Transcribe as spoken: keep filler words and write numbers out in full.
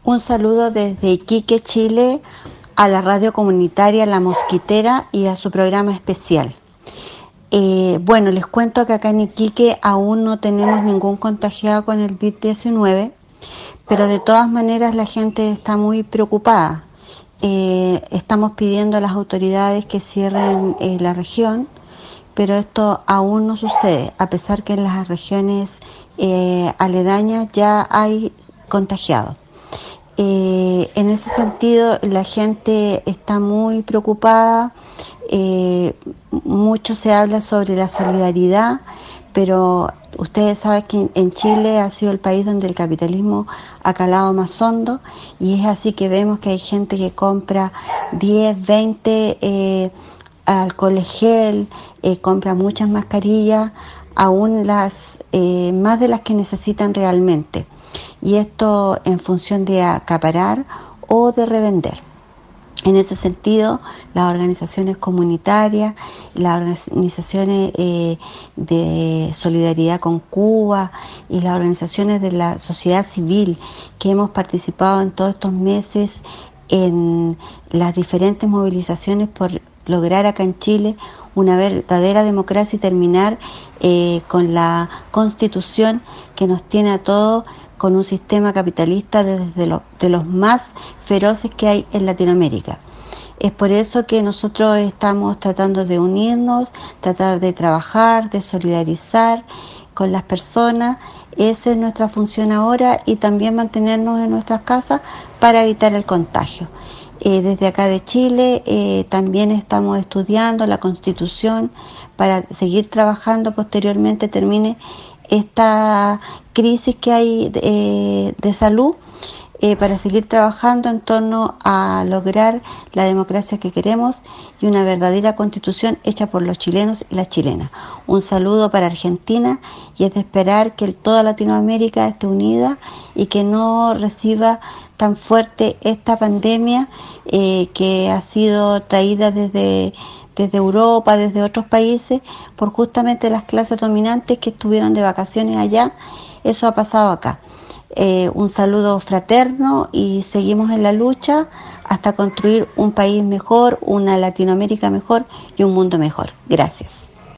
Un saludo desde Iquique, Chile, a la radio comunitaria La Mosquitera y a su programa especial. Eh, bueno, les cuento que acá en Iquique aún no tenemos ningún contagiado con el COVID diecinueve, pero de todas maneras la gente está muy preocupada. Eh, estamos pidiendo a las autoridades que cierren eh, la región, pero esto aún no sucede, a pesar que en las regiones eh, aledañas ya hay contagiados. Eh, en ese sentido, la gente está muy preocupada, eh, mucho se habla sobre la solidaridad, pero ustedes saben que en Chile ha sido el país donde el capitalismo ha calado más hondo, y es así que vemos que hay gente que compra diez, veinte eh, alcohol gel, eh, compra muchas mascarillas, aún las eh, más de las que necesitan realmente. Y esto en función de acaparar o de revender. En ese sentido, las organizaciones comunitarias, las organizaciones eh, de solidaridad con Cuba y las organizaciones de la sociedad civil que hemos participado en todos estos meses en las diferentes movilizaciones por lograr acá en Chile una verdadera democracia y terminar eh, con la Constitución que nos tiene a todos con un sistema capitalista desde lo, de los más feroces que hay en Latinoamérica. Es por eso que nosotros estamos tratando de unirnos, tratar de trabajar, de solidarizar con las personas. Esa es nuestra función ahora, y también mantenernos en nuestras casas para evitar el contagio. Eh, desde acá de Chile eh, también estamos estudiando la Constitución para seguir trabajando posteriormente termine esta crisis que hay eh, de salud, eh, para seguir trabajando en torno a lograr la democracia que queremos y una verdadera constitución hecha por los chilenos y las chilenas. Un saludo para Argentina, y es de esperar que toda Latinoamérica esté unida y que no reciba tan fuerte esta pandemia eh, que ha sido traída desde desde Europa, desde otros países, por justamente las clases dominantes que estuvieron de vacaciones allá. Eso ha pasado acá. Eh, un saludo fraterno, y seguimos en la lucha hasta construir un país mejor, una Latinoamérica mejor y un mundo mejor. Gracias.